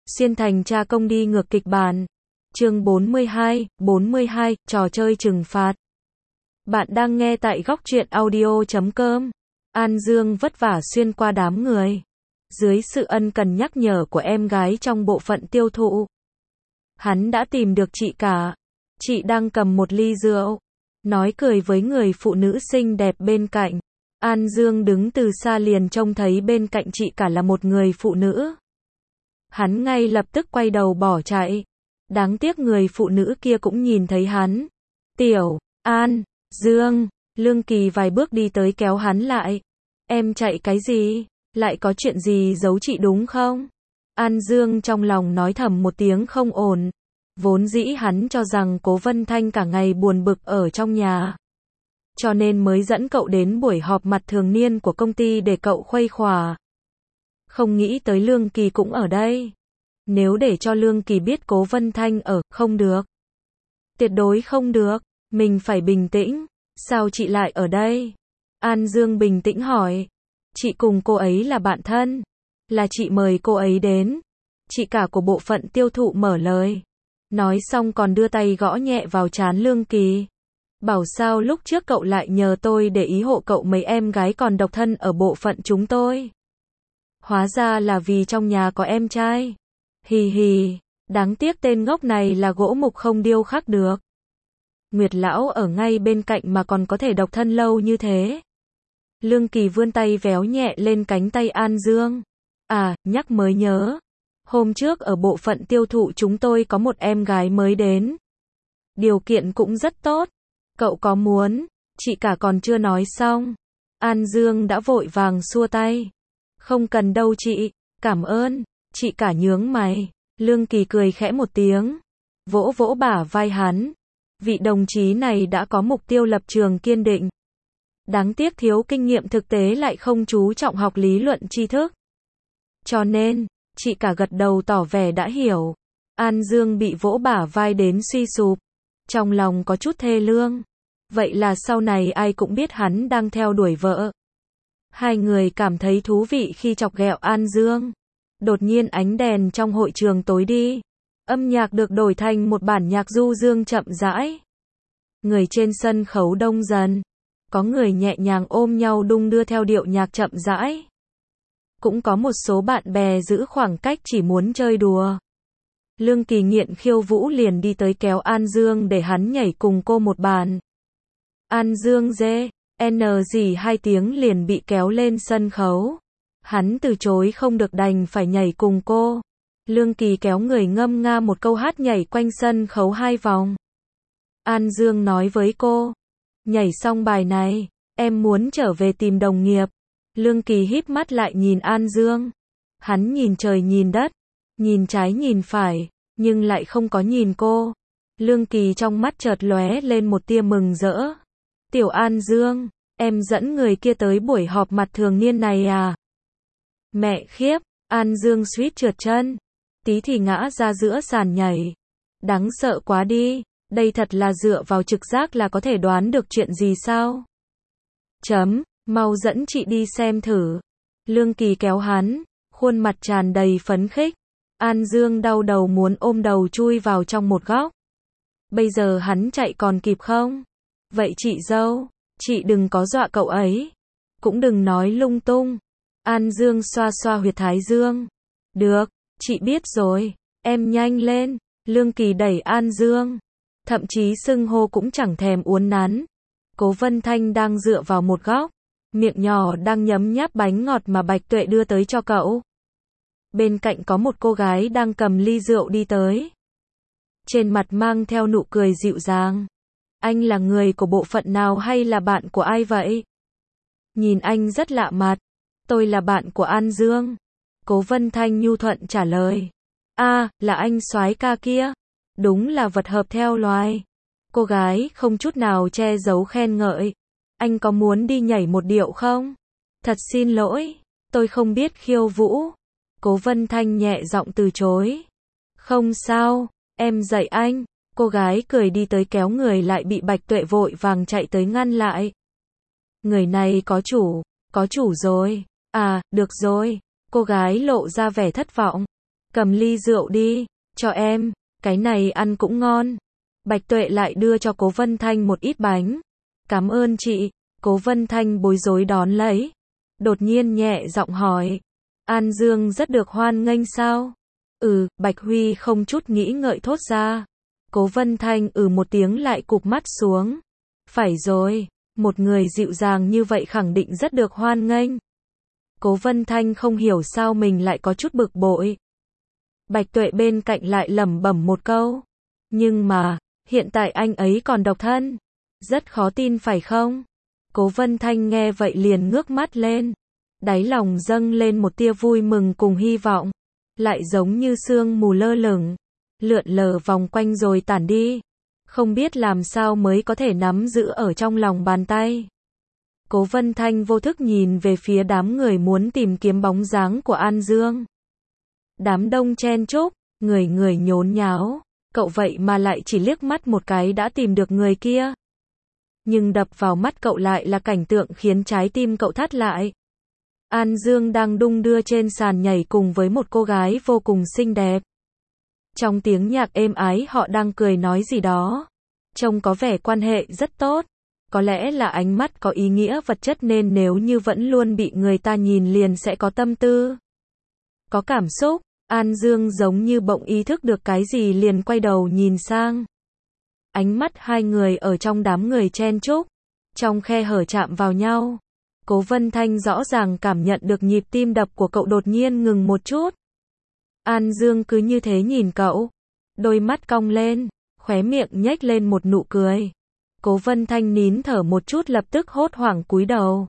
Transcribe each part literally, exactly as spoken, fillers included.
Xuyên thành tra công đi ngược kịch bản. Chương bốn mươi hai, bốn mươi hai, trò chơi trừng phạt. Bạn đang nghe tại góc truyện audio chấm com. An Dương vất vả xuyên qua đám người. Dưới sự ân cần nhắc nhở của em gái trong bộ phận tiêu thụ, hắn đã tìm được chị cả. Chị đang cầm một ly rượu, nói cười với người phụ nữ xinh đẹp bên cạnh. An Dương đứng từ xa liền trông thấy bên cạnh chị cả là một người phụ nữ. Hắn ngay lập tức quay đầu bỏ chạy. Đáng tiếc người phụ nữ kia cũng nhìn thấy hắn. Tiểu An Dương, Lương Kỳ vài bước đi tới kéo hắn lại. Em chạy cái gì? Lại có chuyện gì giấu chị đúng không? An Dương trong lòng nói thầm một tiếng không ổn. Vốn dĩ hắn cho rằng Cố Vân Thanh cả ngày buồn bực ở trong nhà, cho nên mới dẫn cậu đến buổi họp mặt thường niên của công ty để cậu khuây khỏa. Không nghĩ tới Lương Kỳ cũng ở đây. Nếu để cho Lương Kỳ biết Cố Vân Thanh ở, không được. Tuyệt đối không được, mình phải bình tĩnh. Sao chị lại ở đây? An Dương bình tĩnh hỏi. Chị cùng cô ấy là bạn thân. Là chị mời cô ấy đến. Chị cả của bộ phận tiêu thụ mở lời. Nói xong còn đưa tay gõ nhẹ vào trán Lương Kỳ. Bảo sao lúc trước cậu lại nhờ tôi để ý hộ cậu mấy em gái còn độc thân ở bộ phận chúng tôi. Hóa ra là vì trong nhà có em trai. Hì hì, đáng tiếc tên ngốc này là gỗ mục không điêu khắc được. Nguyệt lão ở ngay bên cạnh mà còn có thể độc thân lâu như thế. Lương Kỳ vươn tay véo nhẹ lên cánh tay An Dương. À, nhắc mới nhớ. Hôm trước ở bộ phận tiêu thụ chúng tôi có một em gái mới đến. Điều kiện cũng rất tốt. Cậu có muốn? Chị cả còn chưa nói xong. An Dương đã vội vàng xua tay. Không cần đâu chị, cảm ơn. Chị cả nhướng mày. Lương Kỳ cười khẽ một tiếng, vỗ vỗ bả vai hắn. Vị đồng chí này đã có mục tiêu lập trường kiên định. Đáng tiếc thiếu kinh nghiệm thực tế lại không chú trọng học lý luận tri thức. Cho nên, chị cả gật đầu tỏ vẻ đã hiểu. An Dương bị vỗ bả vai đến suy sụp. Trong lòng có chút thê lương. Vậy là sau này ai cũng biết hắn đang theo đuổi vợ. Hai người cảm thấy thú vị khi chọc ghẹo An Dương. Đột nhiên ánh đèn trong hội trường tối đi. Âm nhạc được đổi thành một bản nhạc du dương chậm rãi. Người trên sân khấu đông dần. Có người nhẹ nhàng ôm nhau đung đưa theo điệu nhạc chậm rãi. Cũng có một số bạn bè giữ khoảng cách chỉ muốn chơi đùa. Lương Kỳ nghiện khiêu vũ liền đi tới kéo An Dương để hắn nhảy cùng cô một bàn. An Dương dê, n gì hai tiếng liền bị kéo lên sân khấu. Hắn từ chối không được đành phải nhảy cùng cô. Lương Kỳ kéo người ngâm nga một câu hát nhảy quanh sân khấu hai vòng. An Dương nói với cô. Nhảy xong bài này, em muốn trở về tìm đồng nghiệp. Lương Kỳ híp mắt lại nhìn An Dương. Hắn nhìn trời nhìn đất, nhìn trái nhìn phải, nhưng lại không có nhìn cô. Lương Kỳ trong mắt chợt lóe lên một tia mừng rỡ. Tiểu An Dương, em dẫn người kia tới buổi họp mặt thường niên này à? Mẹ khiếp, An Dương suýt trượt chân. Tí thì ngã ra giữa sàn nhảy. Đáng sợ quá đi, đây thật là dựa vào trực giác là có thể đoán được chuyện gì sao? Chấm, mau dẫn chị đi xem thử. Lương Kỳ kéo hắn, khuôn mặt tràn đầy phấn khích. An Dương đau đầu muốn ôm đầu chui vào trong một góc. Bây giờ hắn chạy còn kịp không? Vậy chị dâu, chị đừng có dọa cậu ấy. Cũng đừng nói lung tung. An Dương xoa xoa huyệt thái dương. Được, chị biết rồi, em nhanh lên. Lương Kỳ đẩy An Dương. Thậm chí xưng hô cũng chẳng thèm uốn nắn. Cố Vân Thanh đang dựa vào một góc. Miệng nhỏ đang nhấm nháp bánh ngọt mà Bạch Tuệ đưa tới cho cậu. Bên cạnh có một cô gái đang cầm ly rượu đi tới. Trên mặt mang theo nụ cười dịu dàng. Anh là người của bộ phận nào hay là bạn của ai vậy? Nhìn anh rất lạ mặt. Tôi là bạn của An Dương. Cố Vân Thanh nhu thuận trả lời. À, là anh soái ca kia. Đúng là vật hợp theo loài. Cô gái không chút nào che giấu khen ngợi. Anh có muốn đi nhảy một điệu không? Thật xin lỗi, tôi không biết khiêu vũ. Cố Vân Thanh nhẹ giọng từ chối. Không sao, em dạy anh. Cô gái cười đi tới kéo người lại bị Bạch Tuệ vội vàng chạy tới ngăn lại. Người này có chủ, có chủ rồi. À, được rồi. Cô gái lộ ra vẻ thất vọng. cầm ly rượu đi, cho em, cái này ăn cũng ngon. Bạch Tuệ lại đưa cho Cố Vân Thanh một ít bánh. Cảm ơn chị, Cố Vân Thanh bối rối đón lấy. Đột nhiên nhẹ giọng hỏi, An Dương rất được hoan nghênh sao? Ừ, Bạch Huy không chút nghĩ ngợi thốt ra. Cố Vân Thanh ừ một tiếng lại cụp mắt xuống. Phải rồi, một người dịu dàng như vậy khẳng định rất được hoan nghênh. Cố Vân Thanh không hiểu sao mình lại có chút bực bội. Bạch Tuệ bên cạnh lại lẩm bẩm một câu. Nhưng mà, hiện tại anh ấy còn độc thân. Rất khó tin phải không? Cố Vân Thanh nghe vậy liền ngước mắt lên. Đáy lòng dâng lên một tia vui mừng cùng hy vọng. Lại giống như sương mù lơ lửng. Lượn lờ vòng quanh rồi tản đi. Không biết làm sao mới có thể nắm giữ ở trong lòng bàn tay. Cố Vân Thanh vô thức nhìn về phía đám người muốn tìm kiếm bóng dáng của An Dương. Đám đông chen chúc, người người nhốn nháo. Cậu vậy mà lại chỉ liếc mắt một cái đã tìm được người kia. Nhưng đập vào mắt cậu lại là cảnh tượng khiến trái tim cậu thắt lại. An Dương đang đung đưa trên sàn nhảy cùng với một cô gái vô cùng xinh đẹp. Trong tiếng nhạc êm ái họ đang cười nói gì đó. Trông có vẻ quan hệ rất tốt. Có lẽ là ánh mắt có ý nghĩa vật chất nên nếu như vẫn luôn bị người ta nhìn liền sẽ có tâm tư. Có cảm xúc, An Dương giống như bỗng ý thức được cái gì liền quay đầu nhìn sang. Ánh mắt hai người ở trong đám người chen chúc, trong khe hở chạm vào nhau. Cố Vân Thanh rõ ràng cảm nhận được nhịp tim đập của cậu đột nhiên ngừng một chút. An Dương cứ như thế nhìn cậu, đôi mắt cong lên, khóe miệng nhếch lên một nụ cười. Cố Vân Thanh nín thở một chút lập tức hốt hoảng cúi đầu.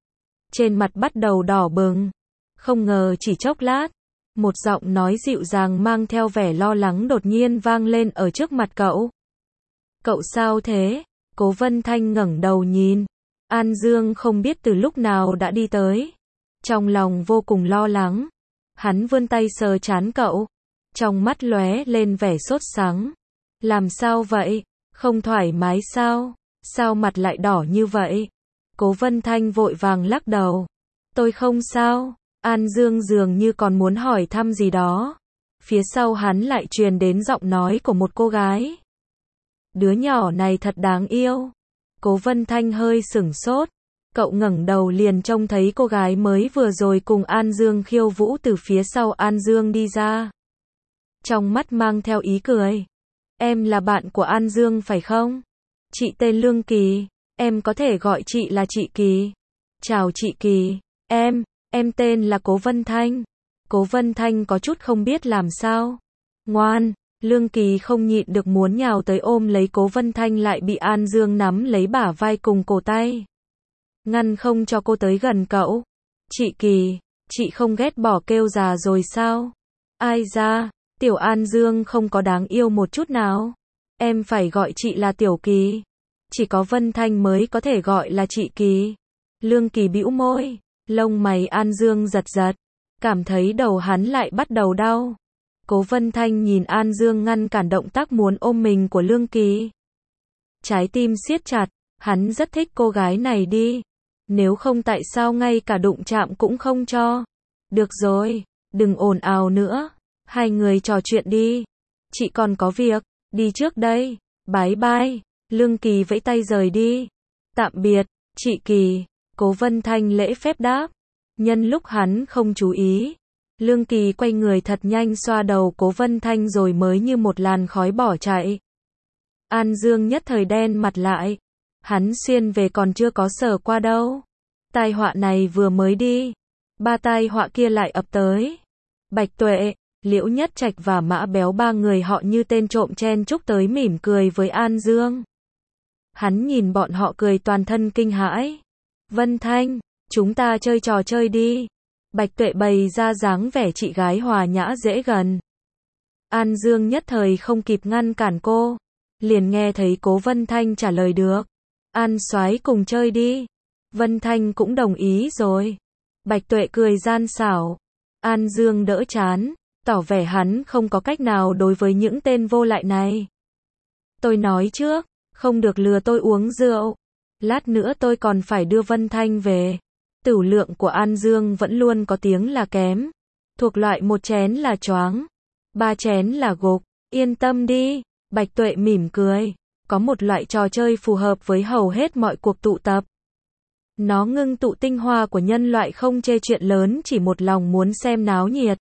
Trên mặt bắt đầu đỏ bừng. Không ngờ chỉ chốc lát, một giọng nói dịu dàng mang theo vẻ lo lắng đột nhiên vang lên ở trước mặt cậu. Cậu sao thế? Cố Vân Thanh ngẩng đầu nhìn. An Dương không biết từ lúc nào đã đi tới. Trong lòng vô cùng lo lắng. Hắn vươn tay sờ trán cậu. Trong mắt lóe lên vẻ sốt sắng. Làm sao vậy? Không thoải mái sao? Sao mặt lại đỏ như vậy? Cố Vân Thanh vội vàng lắc đầu. Tôi không sao. An Dương dường như còn muốn hỏi thăm gì đó. Phía sau hắn lại truyền đến giọng nói của một cô gái. Đứa nhỏ này thật đáng yêu. Cố Vân Thanh hơi sửng sốt. Cậu ngẩng đầu liền trông thấy cô gái mới vừa rồi cùng An Dương khiêu vũ từ phía sau An Dương đi ra. Trong mắt mang theo ý cười. Em là bạn của An Dương phải không? Chị tên Lương Kỳ. Em có thể gọi chị là chị Kỳ. Chào chị Kỳ. Em, em tên là Cố Vân Thanh. Cố Vân Thanh có chút không biết làm sao. Ngoan. Lương Kỳ không nhịn được muốn nhào tới ôm lấy Cố Vân Thanh lại bị An Dương nắm lấy bả vai cùng cổ tay. Ngăn không cho cô tới gần cậu. Chị Kỳ, chị không ghét bỏ kêu già rồi sao? Ai ra, Tiểu An Dương không có đáng yêu một chút nào. Em phải gọi chị là Tiểu Kỳ. Chỉ có Vân Thanh mới có thể gọi là chị Kỳ. Lương Kỳ bĩu môi, lông mày An Dương giật giật, cảm thấy đầu hắn lại bắt đầu đau. Cố Vân Thanh nhìn An Dương ngăn cản động tác muốn ôm mình của Lương Kỳ. Trái tim siết chặt, hắn rất thích cô gái này đi. Nếu không tại sao ngay cả đụng chạm cũng không cho. Được rồi, đừng ồn ào nữa. Hai người trò chuyện đi. Chị còn có việc, đi trước đây. Bye bye. Lương Kỳ vẫy tay rời đi. Tạm biệt, chị Kỳ. Cố Vân Thanh lễ phép đáp. Nhân lúc hắn không chú ý, Lương Kỳ quay người thật nhanh xoa đầu Cố Vân Thanh rồi mới như một làn khói bỏ chạy. An Dương nhất thời đen mặt lại. Hắn xuyên về còn chưa có sở qua đâu. Tai họa này vừa mới đi. Ba tai họa kia lại ập tới. Bạch Tuệ, Liễu Nhất Trạch và Mã Béo ba người họ như tên trộm chen chúc tới mỉm cười với An Dương. Hắn nhìn bọn họ cười toàn thân kinh hãi. Vân Thanh, chúng ta chơi trò chơi đi. Bạch Tuệ bày ra dáng vẻ chị gái hòa nhã dễ gần. An Dương nhất thời không kịp ngăn cản cô. Liền nghe thấy Cố Vân Thanh trả lời được. An soái cùng chơi đi. Vân Thanh cũng đồng ý rồi. Bạch Tuệ cười gian xảo. An Dương đỡ chán, tỏ vẻ hắn không có cách nào đối với những tên vô lại này. Tôi nói trước, không được lừa tôi uống rượu. Lát nữa tôi còn phải đưa Vân Thanh về. Tửu lượng của An Dương vẫn luôn có tiếng là kém. Thuộc loại một chén là choáng, Ba chén là gục, yên tâm đi. Bạch Tuệ mỉm cười. Có một loại trò chơi phù hợp với hầu hết mọi cuộc tụ tập. Nó ngưng tụ tinh hoa của nhân loại không chê chuyện lớn, chỉ một lòng muốn xem náo nhiệt.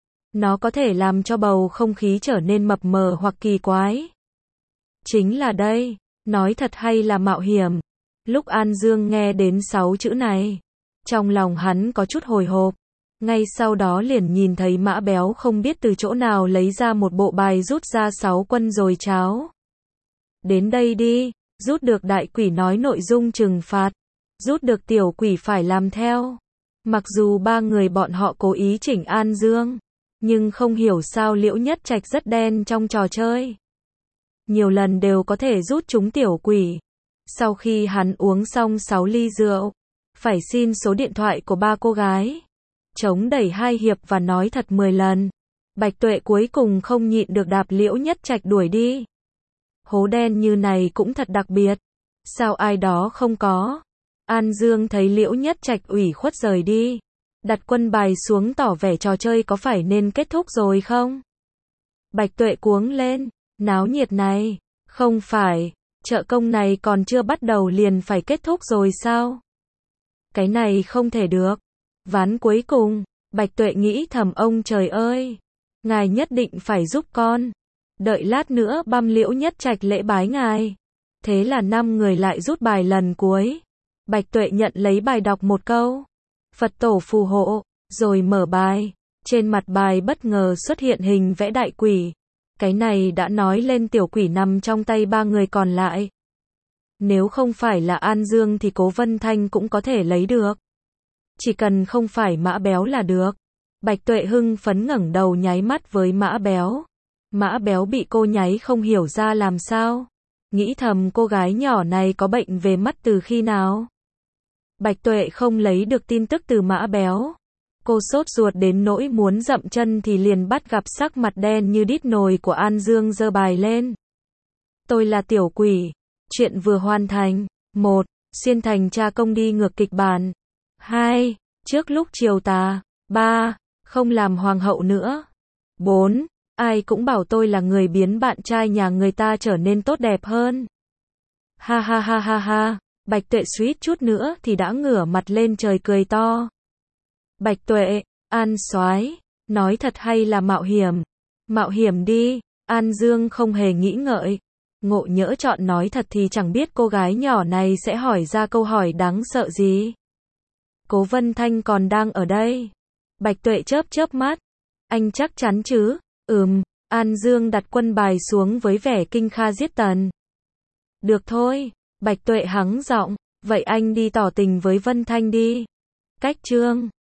Nó có thể làm cho bầu không khí trở nên mập mờ hoặc kỳ quái. Chính là đây, nói thật hay là mạo hiểm. Lúc An Dương nghe đến sáu chữ này, trong lòng hắn có chút hồi hộp. Ngay sau đó liền nhìn thấy Mã Béo không biết từ chỗ nào lấy ra một bộ bài rút ra sáu quân rồi cháo. Đến đây đi, rút được đại quỷ nói nội dung trừng phạt, rút được tiểu quỷ phải làm theo. Mặc dù ba người bọn họ cố ý chỉnh An Dương, nhưng không hiểu sao Liễu Nhất Trạch rất đen trong trò chơi. Nhiều lần đều có thể rút chúng tiểu quỷ. Sau khi hắn uống xong sáu ly rượu, phải xin số điện thoại của ba cô gái, chống đẩy hai hiệp và nói thật mười lần. Bạch Tuệ cuối cùng không nhịn được đạp Liễu Nhất Trạch đuổi đi. Hố đen như này cũng thật đặc biệt. Sao ai đó không có? An Dương thấy Liễu Nhất Trạch ủy khuất rời đi, đặt quân bài xuống tỏ vẻ trò chơi có phải nên kết thúc rồi không? Bạch Tuệ cuống lên, náo nhiệt này, không phải, trợ công này còn chưa bắt đầu liền phải kết thúc rồi sao? Cái này không thể được. Ván cuối cùng, Bạch Tuệ nghĩ thầm ông trời ơi, ngài nhất định phải giúp con. Đợi lát nữa băm Liễu Nhất Trạch lễ bái ngài. Thế là năm người lại rút bài lần cuối. Bạch Tuệ nhận lấy bài đọc một câu, Phật tổ phù hộ, rồi mở bài. Trên mặt bài bất ngờ xuất hiện hình vẽ đại quỷ. Cái này đã nói lên tiểu quỷ nằm trong tay ba người còn lại. Nếu không phải là An Dương thì Cố Vân Thanh cũng có thể lấy được. Chỉ cần không phải Mã Béo là được. Bạch Tuệ hưng phấn ngẩng đầu nháy mắt với Mã Béo. Mã Béo bị cô nháy không hiểu ra làm sao. Nghĩ thầm cô gái nhỏ này có bệnh về mắt từ khi nào. Bạch Tuệ không lấy được tin tức từ Mã Béo. Cô sốt ruột đến nỗi muốn dậm chân thì liền bắt gặp sắc mặt đen như đít nồi của An Dương giơ bài lên. Tôi là tiểu quỷ. Chuyện vừa hoàn thành. một. Xuyên thành tra công đi ngược kịch bản. hai. Trước lúc chiều tà. ba. Không làm hoàng hậu nữa. bốn. Ai cũng bảo tôi là người biến bạn trai nhà người ta trở nên tốt đẹp hơn. Ha ha ha ha ha. Bạch Tuệ suýt chút nữa thì đã ngửa mặt lên trời cười to. Bạch Tuệ, An soái, nói thật hay là mạo hiểm? Mạo hiểm đi. An Dương không hề nghĩ ngợi. Ngộ nhỡ chọn nói thật thì chẳng biết cô gái nhỏ này sẽ hỏi ra câu hỏi đáng sợ gì. Cố Vân Thanh còn đang ở đây. Bạch Tuệ chớp chớp mắt. Anh chắc chắn chứ? Ừm. An Dương đặt quân bài xuống với vẻ kinh kha giết tần. Được thôi. Bạch Tuệ hắng giọng. Vậy anh đi tỏ tình với Vân Thanh đi. Cách chương